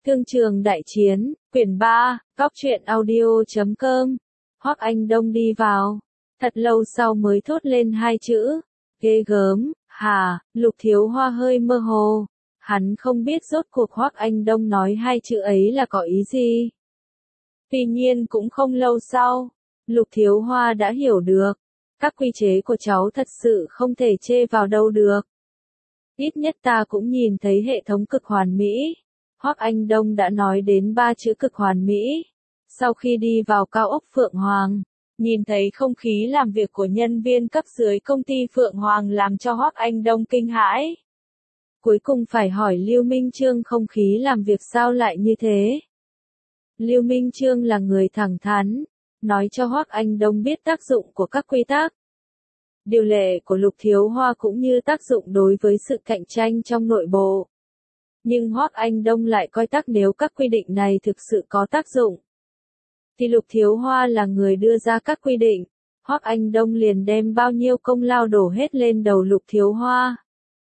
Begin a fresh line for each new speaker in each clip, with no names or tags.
Thương trường đại chiến, quyển 3, góc truyện audio.com. Hoắc Anh Đông đi vào, thật lâu sau mới thốt lên hai chữ, ghê gớm, hả? Lục Thiếu Hoa hơi mơ hồ, hắn không biết rốt cuộc Hoắc Anh Đông nói hai chữ ấy là có ý gì. Tuy nhiên cũng không lâu sau, Lục Thiếu Hoa đã hiểu được, các quy chế của cháu thật sự không thể chê vào đâu được. Ít nhất ta cũng nhìn thấy hệ thống cực hoàn mỹ. Hoắc Anh Đông đã nói đến ba chữ cực hoàn mỹ. Sau khi đi vào cao ốc Phượng Hoàng, nhìn thấy không khí làm việc của nhân viên cấp dưới công ty Phượng Hoàng làm cho Hoắc Anh Đông kinh hãi. Cuối cùng phải hỏi Lưu Minh Chương không khí làm việc sao lại như thế. Lưu Minh Chương là người thẳng thắn, nói cho Hoắc Anh Đông biết tác dụng của các quy tắc. Điều lệ của Lục Thiếu Hoa cũng như tác dụng đối với sự cạnh tranh trong nội bộ. Nhưng Hoắc Anh Đông lại coi tắc nếu các quy định này thực sự có tác dụng, thì Lục Thiếu Hoa là người đưa ra các quy định, Hoắc Anh Đông liền đem bao nhiêu công lao đổ hết lên đầu Lục Thiếu Hoa.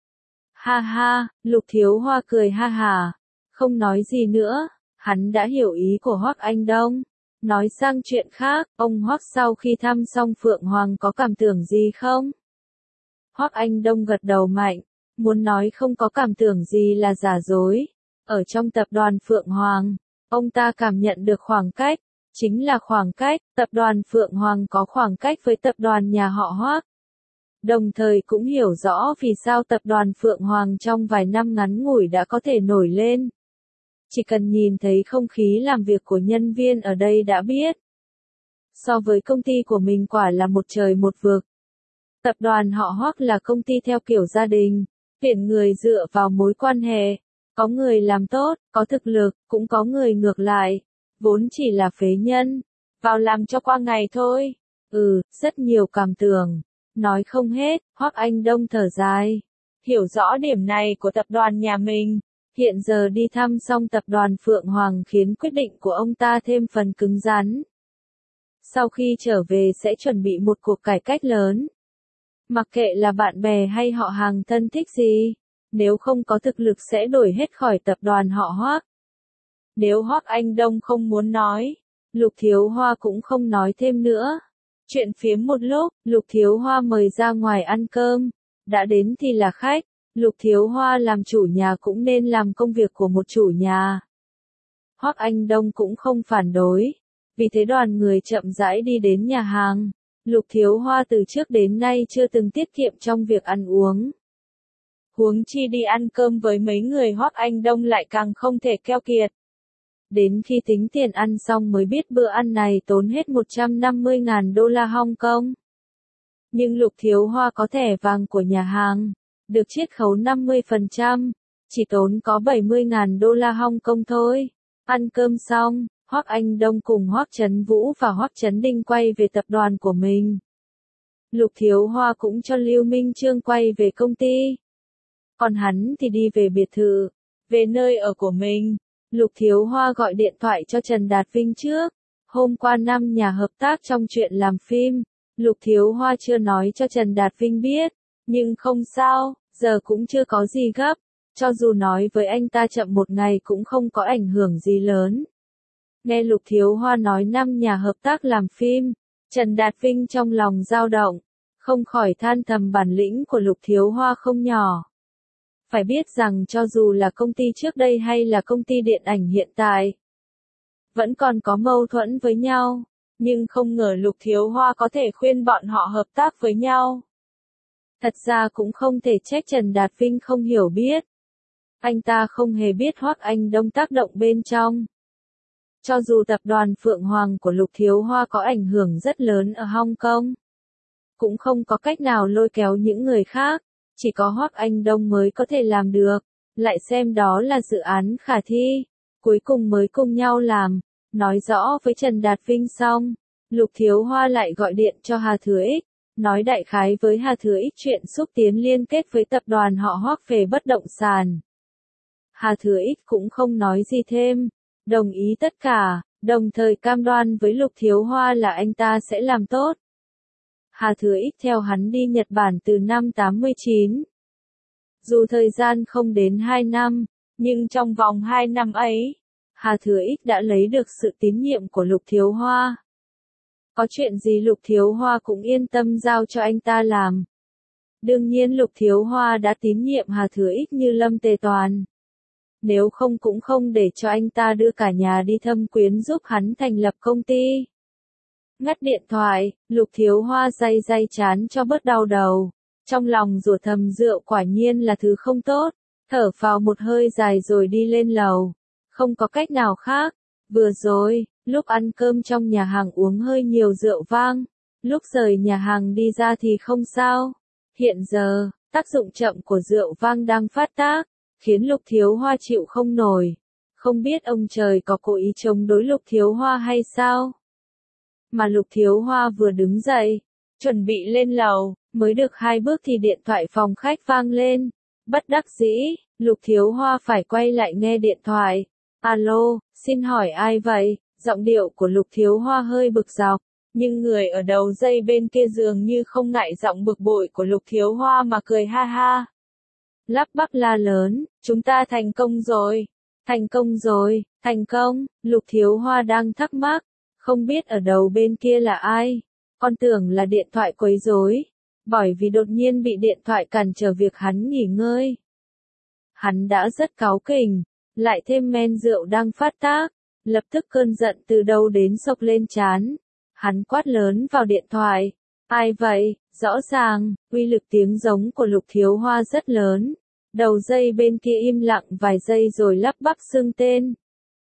Ha ha, Lục Thiếu Hoa cười ha hả, không nói gì nữa, hắn đã hiểu ý của Hoắc Anh Đông. Nói sang chuyện khác, ông Hoắc sau khi thăm xong Phượng Hoàng có cảm tưởng gì không? Hoắc Anh Đông gật đầu mạnh, muốn nói không có cảm tưởng gì là giả dối. Ở trong tập đoàn Phượng Hoàng, ông ta cảm nhận được khoảng cách, chính là khoảng cách, tập đoàn Phượng Hoàng có khoảng cách với tập đoàn nhà họ Hoắc. Đồng thời cũng hiểu rõ vì sao tập đoàn Phượng Hoàng trong vài năm ngắn ngủi đã có thể nổi lên. Chỉ cần nhìn thấy không khí làm việc của nhân viên ở đây đã biết. So với công ty của mình quả là một trời một vực. Tập đoàn họ Hoắc là công ty theo kiểu gia đình, tuyển người dựa vào mối quan hệ. Có người làm tốt, có thực lực, cũng có người ngược lại, vốn chỉ là phế nhân, vào làm cho qua ngày thôi. Rất nhiều cảm tưởng, nói không hết, Hoắc Anh Đông thở dài. Hiểu rõ điểm này của tập đoàn nhà mình. Hiện giờ đi thăm xong tập đoàn Phượng Hoàng khiến quyết định của ông ta thêm phần cứng rắn. Sau khi trở về sẽ chuẩn bị một cuộc cải cách lớn. Mặc kệ là bạn bè hay họ hàng thân thích gì, nếu không có thực lực sẽ đuổi hết khỏi tập đoàn họ Hoắc. Nếu Hoắc Anh Đông không muốn nói, Lục Thiếu Hoa cũng không nói thêm nữa. Chuyện phiếm một lúc, Lục Thiếu Hoa mời ra ngoài ăn cơm, đã đến thì là khách. Lục Thiếu Hoa làm chủ nhà cũng nên làm công việc của một chủ nhà. Hoắc Anh Đông cũng không phản đối. Vì thế đoàn người chậm rãi đi đến nhà hàng. Lục Thiếu Hoa từ trước đến nay chưa từng tiết kiệm trong việc ăn uống. Huống chi đi ăn cơm với mấy người Hoắc Anh Đông lại càng không thể keo kiệt. Đến khi tính tiền ăn xong mới biết bữa ăn này tốn hết 150.000 đô la Hong Kong. Nhưng Lục Thiếu Hoa có thẻ vàng của nhà hàng, được chiết khấu 50%, chỉ tốn có 70.000 đô la Hong Kong thôi. Ăn cơm xong, Hoắc Anh Đông cùng Hoắc Trấn Vũ và Hoắc Trấn Đinh quay về tập đoàn của mình. Lục Thiếu Hoa cũng cho Lưu Minh Chương quay về công ty. Còn hắn thì đi về biệt thự, về nơi ở của mình. Lục Thiếu Hoa gọi điện thoại cho Trần Đạt Vinh trước. Hôm qua năm nhà hợp tác trong chuyện làm phim, Lục Thiếu Hoa chưa nói cho Trần Đạt Vinh biết. Nhưng không sao, giờ cũng chưa có gì gấp. Cho dù nói với anh ta chậm một ngày cũng không có ảnh hưởng gì lớn. Nghe Lục Thiếu Hoa nói năm nhà hợp tác làm phim, Trần Đạt Vinh trong lòng dao động, không khỏi than thầm bản lĩnh của Lục Thiếu Hoa không nhỏ. Phải biết rằng cho dù là công ty trước đây hay là công ty điện ảnh hiện tại, vẫn còn có mâu thuẫn với nhau, nhưng không ngờ Lục Thiếu Hoa có thể khuyên bọn họ hợp tác với nhau. Thật ra cũng không thể trách Trần Đạt Vinh không hiểu biết. Anh ta không hề biết Hoắc Anh Đông tác động bên trong. Cho dù tập đoàn Phượng Hoàng của Lục Thiếu Hoa có ảnh hưởng rất lớn ở Hong Kong, cũng không có cách nào lôi kéo những người khác, chỉ có Hoắc Anh Đông mới có thể làm được, lại xem đó là dự án khả thi, cuối cùng mới cùng nhau làm. Nói rõ với Trần Đạt Vinh xong, Lục Thiếu Hoa lại gọi điện cho Hà Thừa Ích. Nói đại khái với Hà Thừa Ích chuyện xúc tiến liên kết với tập đoàn họ Hoắc về bất động sản. Hà Thừa Ích cũng không nói gì thêm, đồng ý tất cả, đồng thời cam đoan với Lục Thiếu Hoa là anh ta sẽ làm tốt. Hà Thừa Ích theo hắn đi Nhật Bản từ năm 89. Dù thời gian không đến 2 năm, nhưng trong vòng 2 năm ấy, Hà Thừa Ích đã lấy được sự tín nhiệm của Lục Thiếu Hoa. Có chuyện gì Lục Thiếu Hoa cũng yên tâm giao cho anh ta làm. Đương nhiên Lục Thiếu Hoa đã tín nhiệm Hà Thừa Ích như Lâm Tề Toàn. Nếu không cũng không để cho anh ta đưa cả nhà đi thâm quyến giúp hắn thành lập công ty. Ngắt điện thoại, Lục Thiếu Hoa day chán cho bớt đau đầu. Trong lòng rủa thầm rượu quả nhiên là thứ không tốt. Thở phào một hơi dài rồi đi lên lầu. Không có cách nào khác. Vừa rồi, lúc ăn cơm trong nhà hàng uống hơi nhiều rượu vang. Lúc rời nhà hàng đi ra thì không sao. Hiện giờ, tác dụng chậm của rượu vang đang phát tác, khiến Lục Thiếu Hoa chịu không nổi. Không biết ông trời có cố ý chống đối Lục Thiếu Hoa hay sao? Mà Lục Thiếu Hoa vừa đứng dậy, chuẩn bị lên lầu, mới được 2 bước thì điện thoại phòng khách vang lên. Bất đắc dĩ, Lục Thiếu Hoa phải quay lại nghe điện thoại. Alo, xin hỏi ai vậy? Giọng điệu của Lục Thiếu Hoa hơi bực dọc, nhưng người ở đầu dây bên kia dường như không ngại giọng bực bội của Lục Thiếu Hoa mà cười ha ha. Lắp bắp la lớn, chúng ta thành công rồi. Thành công rồi, thành công. Lục Thiếu Hoa đang thắc mắc, không biết ở đầu bên kia là ai. Con tưởng là điện thoại quấy rối, bởi vì đột nhiên bị điện thoại cản trở việc hắn nghỉ ngơi. Hắn đã rất cáu kỉnh, lại thêm men rượu đang phát tác, lập tức cơn giận từ đâu đến xộc lên trán. Hắn quát lớn vào điện thoại. Ai vậy? Rõ ràng, uy lực tiếng giống của Lục Thiếu Hoa rất lớn. Đầu dây bên kia im lặng vài giây rồi lắp bắp xưng tên.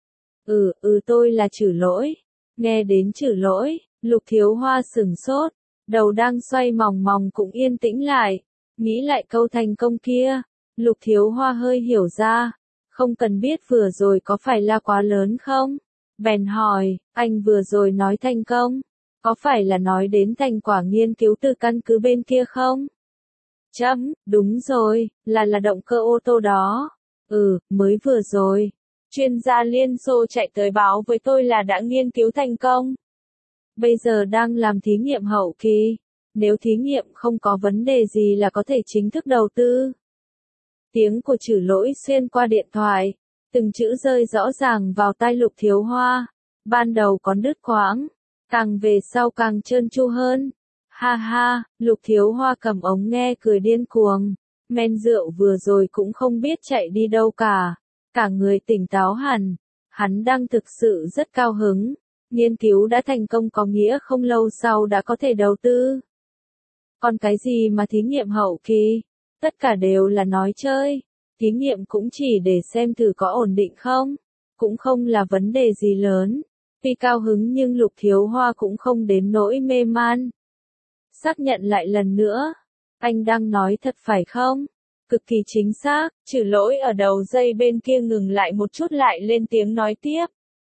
Tôi là Trử Lỗi. Nghe đến Trử Lỗi, Lục Thiếu Hoa sửng sốt. Đầu đang xoay mòng mòng cũng yên tĩnh lại. Nghĩ lại câu thành công kia. Lục Thiếu Hoa hơi hiểu ra. Không cần biết vừa rồi có phải là quá lớn không? Bèn hỏi, anh vừa rồi nói thành công. Có phải là nói đến thành quả nghiên cứu từ căn cứ bên kia không? Đúng rồi, là động cơ ô tô đó. Mới vừa rồi. Chuyên gia Liên Xô chạy tới báo với tôi là đã nghiên cứu thành công. Bây giờ đang làm thí nghiệm hậu kỳ. Nếu thí nghiệm không có vấn đề gì là có thể chính thức đầu tư. Tiếng của Trử Lỗi xuyên qua điện thoại. Từng chữ rơi rõ ràng vào tai Lục Thiếu Hoa. Ban đầu còn đứt quãng. Càng về sau càng trơn tru hơn. Ha ha, Lục Thiếu Hoa cầm ống nghe cười điên cuồng. Men rượu vừa rồi cũng không biết chạy đi đâu cả. Cả người tỉnh táo hẳn. Hắn đang thực sự rất cao hứng. Nghiên cứu đã thành công có nghĩa không lâu sau đã có thể đầu tư. Còn cái gì mà thí nghiệm hậu kỳ? Tất cả đều là nói chơi. Thí nghiệm cũng chỉ để xem thử có ổn định không. Cũng không là vấn đề gì lớn. Tuy cao hứng nhưng Lục Thiếu Hoa cũng không đến nỗi mê man. Xác nhận lại lần nữa. Anh đang nói thật phải không? Cực kỳ chính xác. Trừ Lỗi ở đầu dây bên kia ngừng lại một chút lại lên tiếng nói tiếp.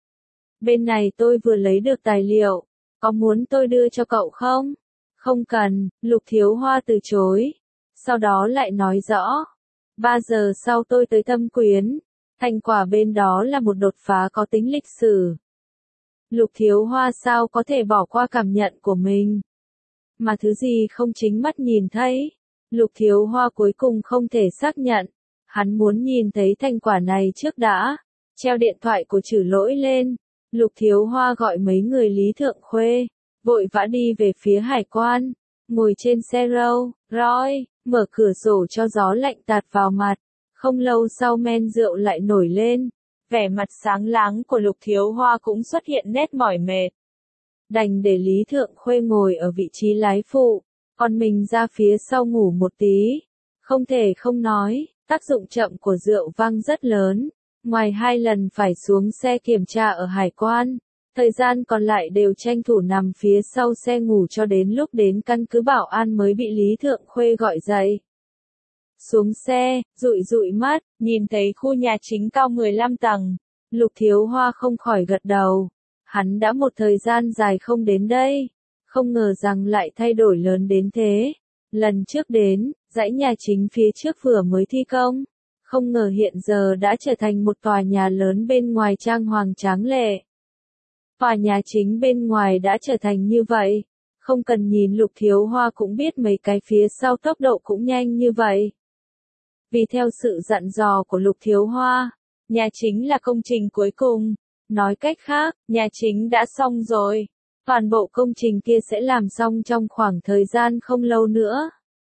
Bên này tôi vừa lấy được tài liệu. Có muốn tôi đưa cho cậu không? Không cần, Lục Thiếu Hoa từ chối. Sau đó lại nói rõ. 3 giờ sau tôi tới Thâm Quyến. Thành quả bên đó là một đột phá có tính lịch sử. Lục Thiếu Hoa sao có thể bỏ qua cảm nhận của mình. Mà thứ gì không chính mắt nhìn thấy. Lục Thiếu Hoa cuối cùng không thể xác nhận. Hắn muốn nhìn thấy thành quả này trước đã. Treo điện thoại của Trử Lỗi lên. Lục Thiếu Hoa gọi mấy người Lý Thượng Khuê. Vội vã đi về phía hải quan. Ngồi trên xe Rolls Royce, mở cửa sổ cho gió lạnh tạt vào mặt. Không lâu sau men rượu lại nổi lên. Vẻ mặt sáng láng của Lục Thiếu Hoa cũng xuất hiện nét mỏi mệt. Đành để Lý Thượng Khuê ngồi ở vị trí lái phụ, còn mình ra phía sau ngủ một tí. Không thể không nói, tác dụng chậm của rượu vang rất lớn. Ngoài 2 lần phải xuống xe kiểm tra ở hải quan, thời gian còn lại đều tranh thủ nằm phía sau xe ngủ cho đến lúc đến căn cứ bảo an mới bị Lý Thượng Khuê gọi dậy. Xuống xe, dụi mắt, nhìn thấy khu nhà chính cao 15 tầng. Lục Thiếu Hoa không khỏi gật đầu. Hắn đã một thời gian dài không đến đây. Không ngờ rằng lại thay đổi lớn đến thế. Lần trước đến, dãy nhà chính phía trước vừa mới thi công. Không ngờ hiện giờ đã trở thành một tòa nhà lớn bên ngoài trang hoàng tráng lệ. Tòa nhà chính bên ngoài đã trở thành như vậy. Không cần nhìn Lục Thiếu Hoa cũng biết mấy cái phía sau tốc độ cũng nhanh như vậy. Vì theo sự dặn dò của Lục Thiếu Hoa, nhà chính là công trình cuối cùng, Nói cách khác, nhà chính đã xong rồi. Toàn bộ công trình kia sẽ làm xong trong khoảng thời gian không lâu nữa.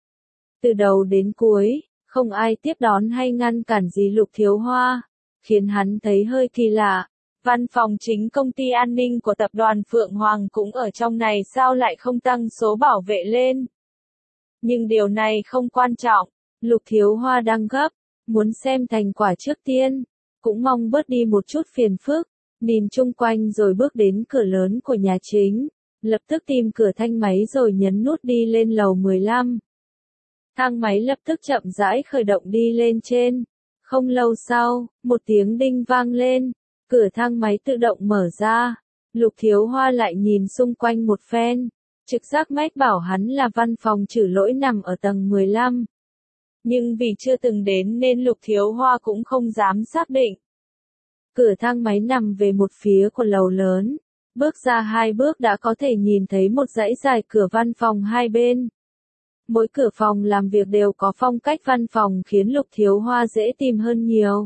Từ đầu đến cuối, không ai tiếp đón hay ngăn cản gì Lục Thiếu Hoa, khiến hắn thấy hơi kỳ lạ. Văn phòng chính công ty an ninh của tập đoàn Phượng Hoàng cũng ở trong này sao lại không tăng số bảo vệ lên. Nhưng điều này không quan trọng, Lục Thiếu Hoa đang gấp, muốn xem thành quả trước tiên, cũng mong bớt đi một chút phiền phức, nhìn chung quanh rồi bước đến cửa lớn của nhà chính, lập tức tìm cửa thang máy rồi nhấn nút đi lên lầu 15. Thang máy lập tức chậm rãi khởi động đi lên trên. Không lâu sau, một tiếng đinh vang lên, cửa thang máy tự động mở ra. Lục Thiếu Hoa lại nhìn xung quanh một phen, trực giác mách bảo hắn là văn phòng trừ lỗi nằm ở tầng 15. Nhưng vì chưa từng đến nên Lục Thiếu Hoa cũng không dám xác định. Cửa thang máy nằm về một phía của lầu lớn, bước ra 2 bước đã có thể nhìn thấy một dãy dài cửa văn phòng hai bên. Mỗi cửa phòng làm việc đều có phong cách văn phòng khiến Lục Thiếu Hoa dễ tìm hơn nhiều.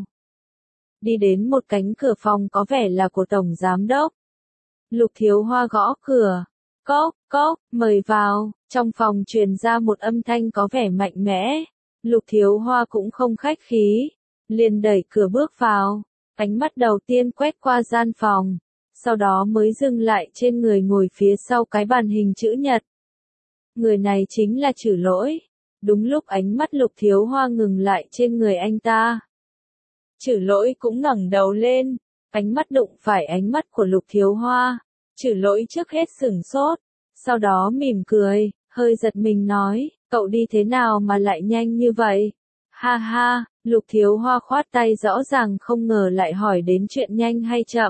Đi đến một cánh cửa phòng có vẻ là của Tổng Giám Đốc. Lục Thiếu Hoa gõ cửa. Cốc, cốc, mời vào. Trong phòng truyền ra một âm thanh có vẻ mạnh mẽ. Lục Thiếu Hoa cũng không khách khí, liền đẩy cửa bước vào. Ánh mắt đầu tiên quét qua gian phòng, sau đó mới dừng lại trên người ngồi phía sau cái bàn hình chữ nhật. Người này chính là Trử Lỗi. Đúng lúc ánh mắt Lục Thiếu Hoa ngừng lại trên người anh ta, Trử Lỗi cũng ngẩng đầu lên, ánh mắt đụng phải ánh mắt của Lục Thiếu Hoa. Trử Lỗi trước hết sửng sốt, sau đó mỉm cười, hơi giật mình nói, cậu đi thế nào mà lại nhanh như vậy? Ha ha, Lục Thiếu Hoa khoát tay rõ ràng không ngờ lại hỏi đến chuyện nhanh hay chậm.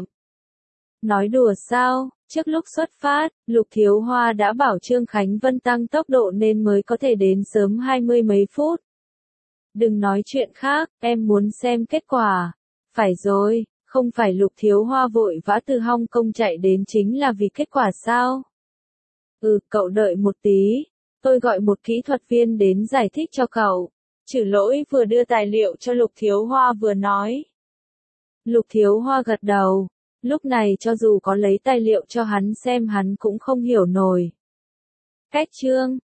Nói đùa sao, trước lúc xuất phát, Lục Thiếu Hoa đã bảo Trương Khánh Vân tăng tốc độ nên mới có thể đến sớm 20 mấy phút. Đừng nói chuyện khác, em muốn xem kết quả. Phải rồi, không phải Lục Thiếu Hoa vội vã từ Hong Kong chạy đến chính là vì kết quả sao? Cậu đợi một tí, tôi gọi một kỹ thuật viên đến giải thích cho cậu. Trử Lỗi vừa đưa tài liệu cho Lục Thiếu Hoa vừa nói. Lục Thiếu Hoa gật đầu, lúc này cho dù có lấy tài liệu cho hắn xem hắn cũng không hiểu nổi. Cách chương